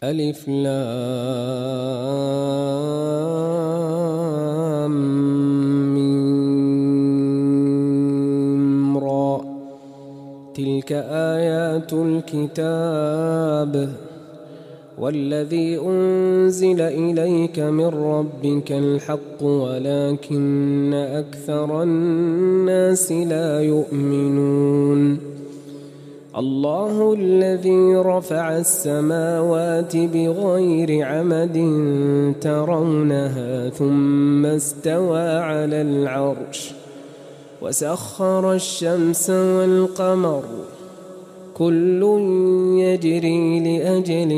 ألف لام ميم را. تلك آيات الكتاب والذي أنزل إليك من ربك الحق ولكن أكثر الناس لا يؤمنون. الله الذي رفع السماوات بغير عمد ترونها ثم استوى على العرش وسخر الشمس والقمر كل يجري لأجل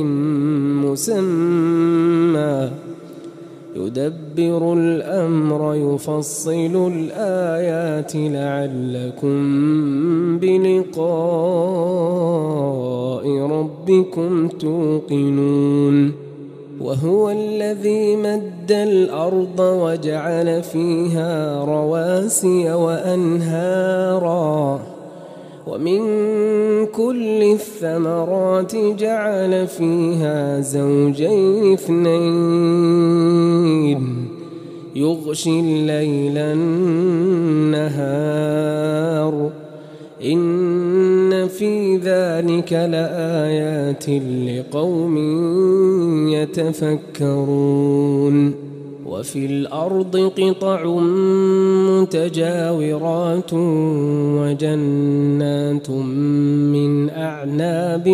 مسمى يدبر الأمر يفصل الآيات لعلكم بلقاء ربكم توقنون. وهو الذي مد الأرض وجعل فيها رواسي وأنهارا ومن كل الثمرات جعل فيها زوجين اثنين يغشي الليل النهار إن في ذلك لآيات لقوم يتفكرون. وفي الأرض قطع متجاورات وجنات من أعناب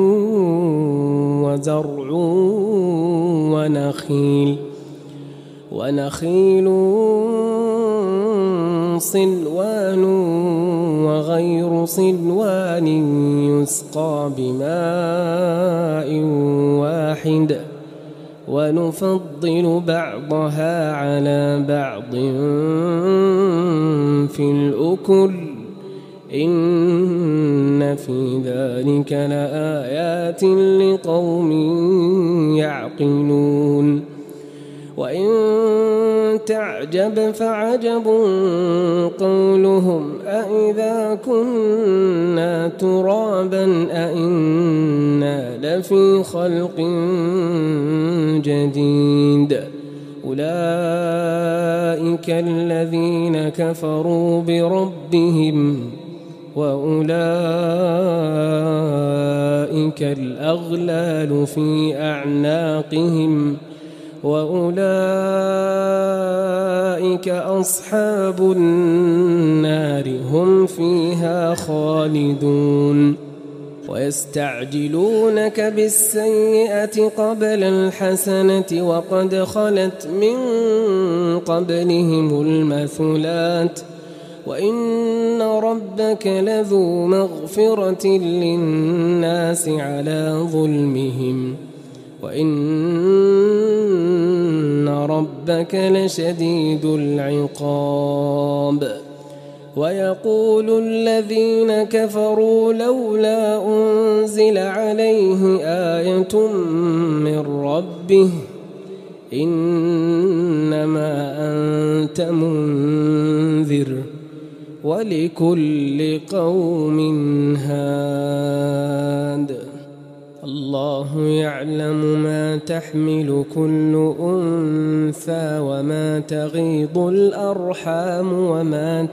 وزرع ونخيل صنوان وغير صنوان يسقى بماء واحد ونفضل بعضها على بعض في الأكل إن في ذلك لآيات لقوم يعقلون. وإن تعجب فعجب قولهم أإذا كنا ترابا أإنا لفي خلق جديد أولئك الذين كفروا بربهم وأولئك الأغلال في أعناقهم وأولئك أصحاب النار هم فيها خالدون. ويستعجلونك بالسيئة قبل الحسنة وقد خلت من قبلهم المثلات وإن ربك لذو مغفرة للناس على ظلمهم وإن ربك لشديد العقاب. ويقول الذين كفروا لولا أنزل عليه آية من ربه إنما أنت منذر ولكل قوم هاد. الله يعلم ما تحمل كل أنثى وما تغيض الأرحام وما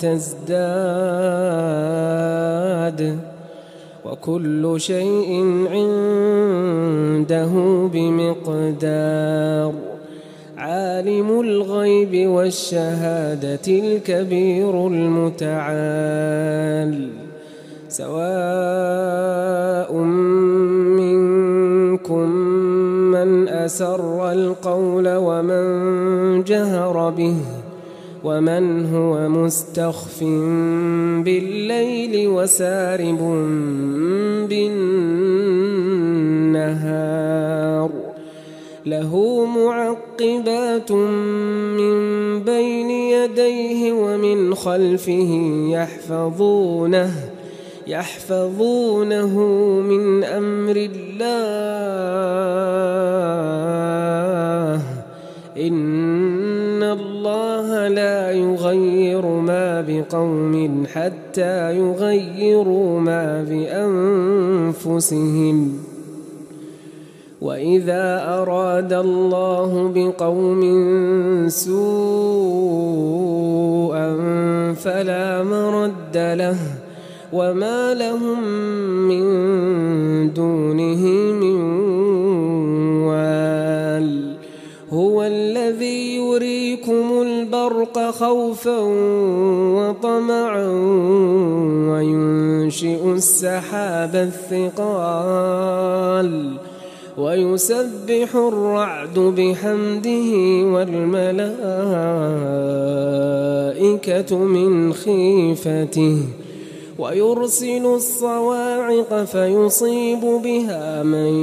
تزداد وكل شيء عنده بمقدار. عالم الغيب والشهادة الكبير المتعال. سواء منكم من أسر القول ومن جهر به ومن هو مستخف بالليل وسارب بالنهار له معقبات من بين يديه ومن خلفه يحفظونه من أمر الله إن الله لا يغير ما بقوم حتى يغيروا ما بأنفسهم وإن إذا أراد الله بقوم سوءا فلا مرد له وما لهم من دونه من وال هو الذي يريكم البرق خوفا وطمعا وينشئ السحاب الثقال ويسبح الرعد بحمده والملائكة من خيفته ويرسل الصواعق فيصيب بها من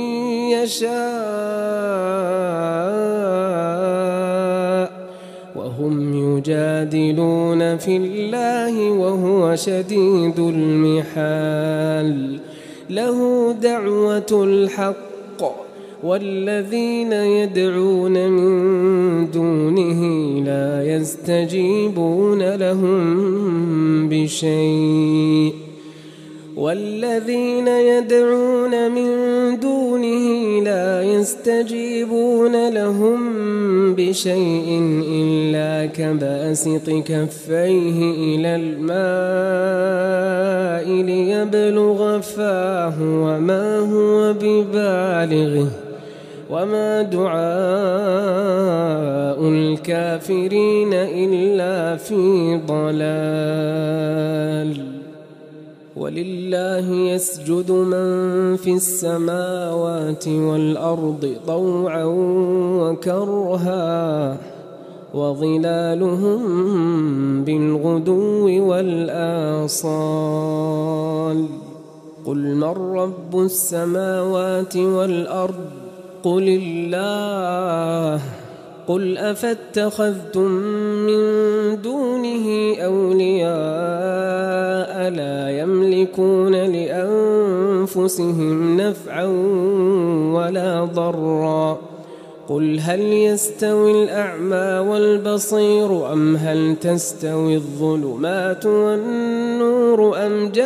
يشاء وهم يجادلون في الله وهو شديد المحال له دعوة الحق والذين يدعون من دونه لا يستجيبون لهم بشيء والذين يدعون من دونه لا يستجيبون لهم بشيء إلا كباسط كفيه إلى الماء ليبلغ فاه وما هو ببالغه وما دعاء الكافرين إلا في ضلال ولله يسجد من في السماوات والأرض طوعا وكرها وظلالهم بالغدو والآصال قل من رب السماوات والأرض قل الله قل أفاتخذتم من دونه أولياء لا يملكون لأنفسهم نفعا ولا ضرا قل هل يستوي الأعمى والبصير أم هل تستوي الظلمات والنور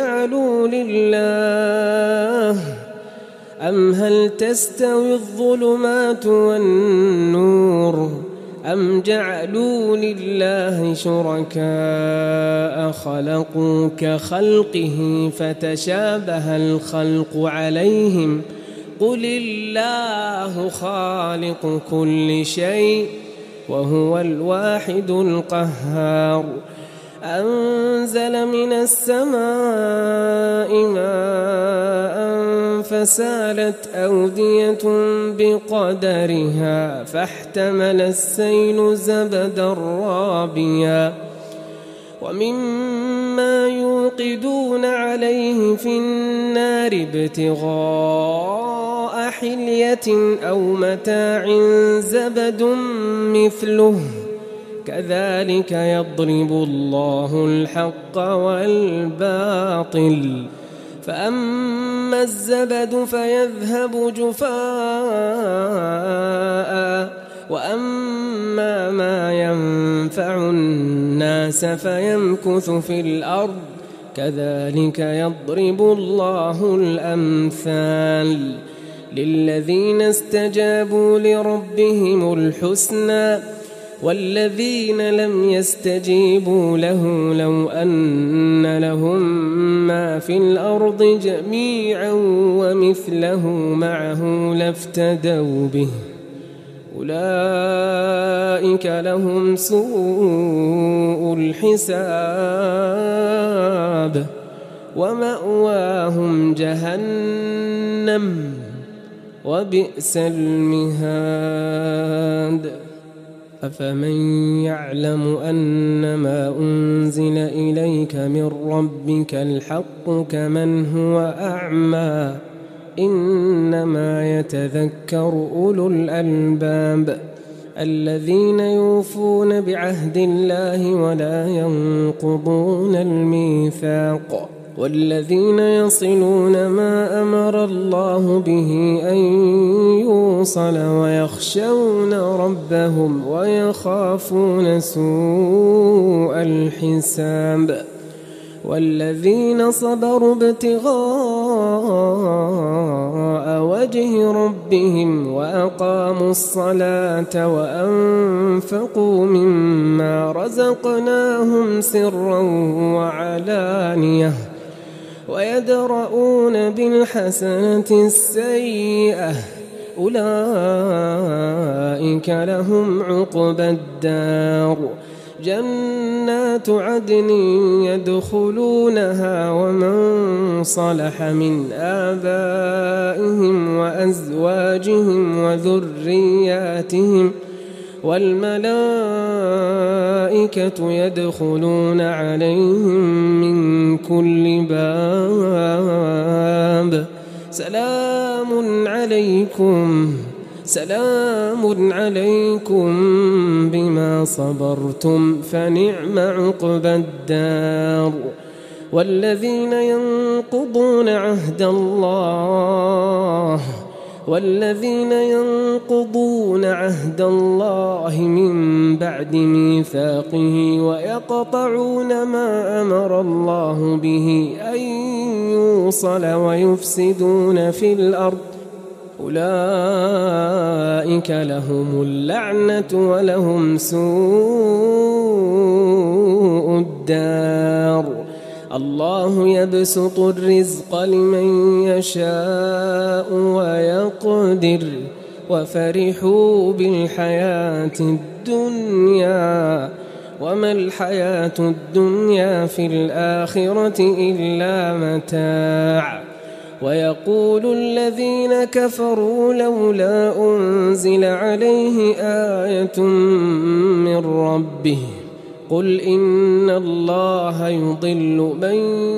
هل تستوي الظلمات والنور أم جعلوا لله شركاء خلقوا كخلقه فتشابه الخلق عليهم قل الله خالق كل شيء وهو الواحد القهار أنزل من السماء ماء فسالت أودية بقدرها فاحتمل السيل زبدا رابيا ومما يوقدون عليه في النار ابتغاء حلية أو متاع زبد مثله كذلك يضرب الله الحق والباطل فأما الزبد فيذهب جفاء وأما ما ينفع الناس فيمكث في الأرض كذلك يضرب الله الأمثال للذين استجابوا لربهم الحسنى والذين لم يستجيبوا له لو أن لهم ما في الأرض جميعا ومثله معه لافتدوا به أولئك لهم سوء الحساب ومأواهم جهنم وبئس المهاد أفمن يعلم أنما أنزل إليك من ربك الحق كمن هو أعمى إنما يتذكر أولو الألباب الذين يوفون بعهد الله ولا ينقضون الميثاق والذين يصلون ما أمر الله به أن يوصل ويخشون ربهم ويخافون سوء الحساب والذين صبروا ابتغاء وجه ربهم وأقاموا الصلاة وأنفقوا مما رزقناهم سرا وعلانية ويدرؤون بالحسنة السيئة أولئك لهم عقبى الدار جنات عدن يدخلونها ومن صلح من آبائهم وأزواجهم وذرياتهم والملائكة يدخلون عليهم من كل باب سلام عليكم بما صبرتم فنعم عقبى الدار والذين ينقضون عهد الله من بعد ميثاقه ويقطعون ما أمر الله به أن يوصل ويفسدون في الأرض أولئك لهم اللعنة ولهم سوء الدار الله يبسط الرزق لمن يشاء ويقدر وفرحوا بالحياة الدنيا وما الحياة الدنيا في الآخرة إلا متاع ويقول الذين كفروا لولا أنزل عليه آية من ربه قل إن الله يضل من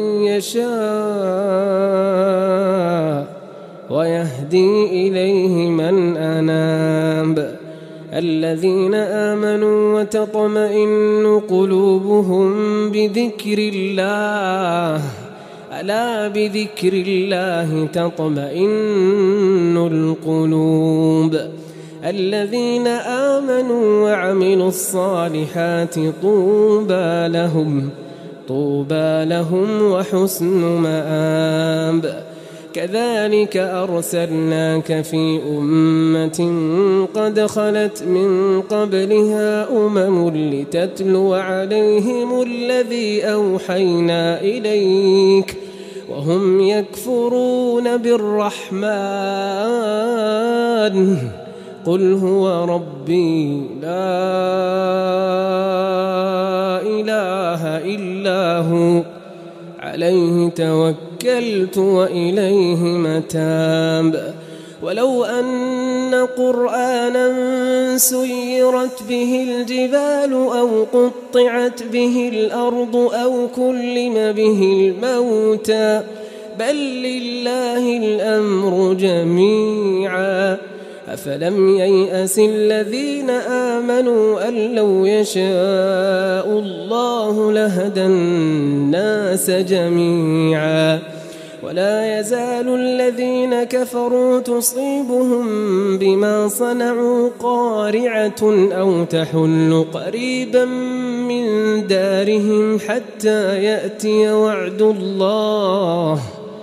يشاء ويهدي إليه من أناب الذين آمنوا وتطمئن قلوبهم بذكر الله ألا بذكر الله تطمئن القلوب الذين آمنوا وعملوا الصالحات طوبى لهم وحسن مآب كذلك أرسلناك في أمة قد خلت من قبلها لتتلو عليهم الذي أوحينا إليك وهم يكفرون بالرحمن قل هو ربي لا إله إلا هو عليه توكلت وإليه متاب ولو أن قرآنا سيرت به الجبال أو قطعت به الأرض أو كلم به الموتى بل لله الأمر جميعا أفلم ييأس الذين آمنوا أن لو يشاء الله لهدى الناس جميعا ولا يزال الذين كفروا تصيبهم بما صنعوا قارعة أو تحل قريبا من دارهم حتى يأتي وعد الله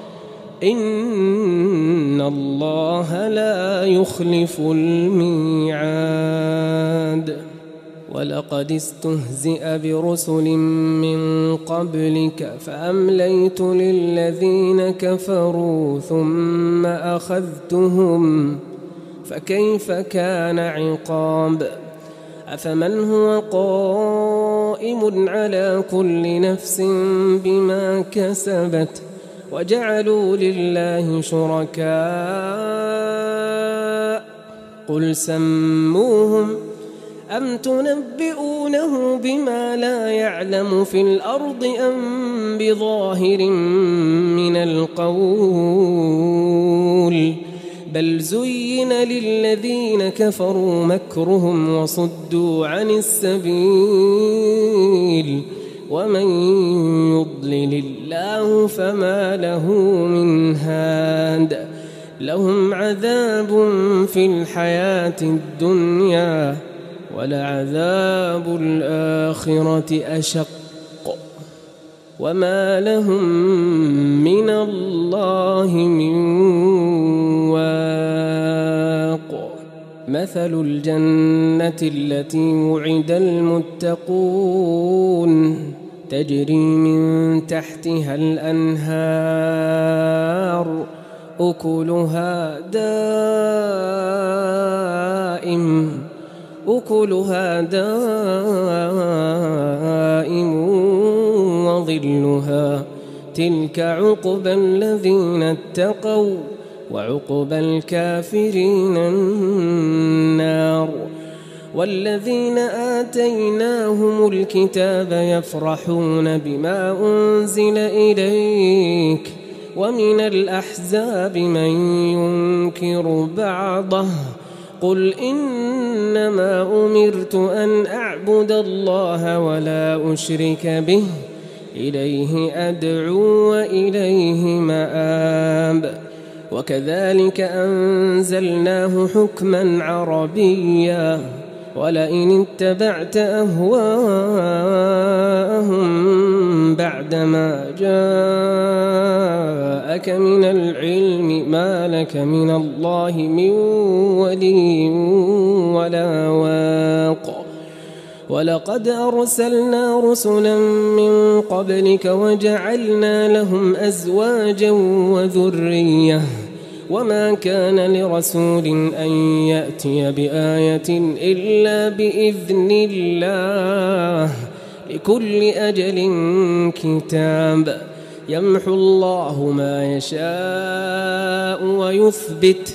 إن الله لا يخلف الميعاد ولقد استهزئ برسل من قبلك فأمليت للذين كفروا ثم أخذتهم فكيف كان عقاب أفمن هو قائم على كل نفس بما كسبت وجعلوا لله شركاء قل سموهم أم تنبئونه بما لا يعلم في الأرض أم بظاهر من القول بل زين للذين كفروا مكرهم وصدوا عن السبيل ومن يضلل الله فما له من هاد لهم عذاب في الحياة الدنيا ولعذاب الآخرة أشق وما لهم من الله من واق. مثل الجنة التي وعد المتقون تجري من تحتها الأنهار أكلها دائم وظلها تلك عقبى الذين اتقوا وعقبى الكافرين النار. والذين آتيناهم الكتاب يفرحون بما أنزل إليك ومن الأحزاب من ينكر بعضه قل إنما أمرت أن أعبد الله ولا أشرك به إليه أدعو وإليه مآب. وكذلك أنزلناه حكما عربيا ولئن اتبعت أهواءهم بعدما جاءك من العلم ما لك من الله من ولي ولا واق. ولقد أرسلنا رسلا من قبلك وجعلنا لهم أزواجا وذرية وما كان لرسول أن يأتي بآية إلا بإذن الله لكل أجل كتاب. يمحو الله ما يشاء ويثبت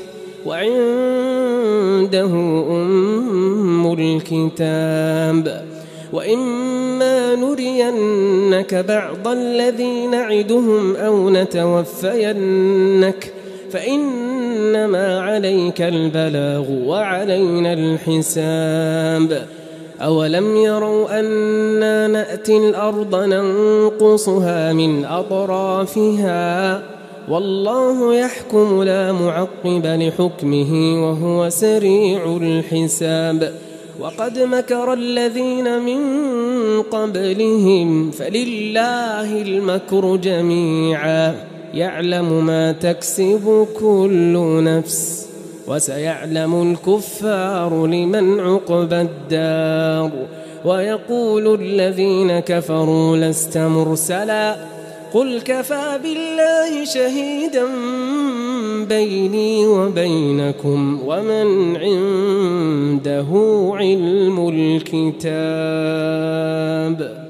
وعنده أم الكتاب. وإما نرينك بعض الذي نعدهم أو نتوفينك فإنما عليك البلاغ وعلينا الحساب. أولم يروا أنا نأتي الأرض ننقصها من أطرافها والله يحكم لا معقب لحكمه وهو سريع الحساب. وقد مكر الذين من قبلهم فلله المكر جميعا يعلم ما تكسب كل نفس وسيعلم الكفار لمن عقبى الدار. ويقول الذين كفروا لست مرسلا قل كفى بالله شهيدا بيني وبينكم ومن عنده علم الكتاب.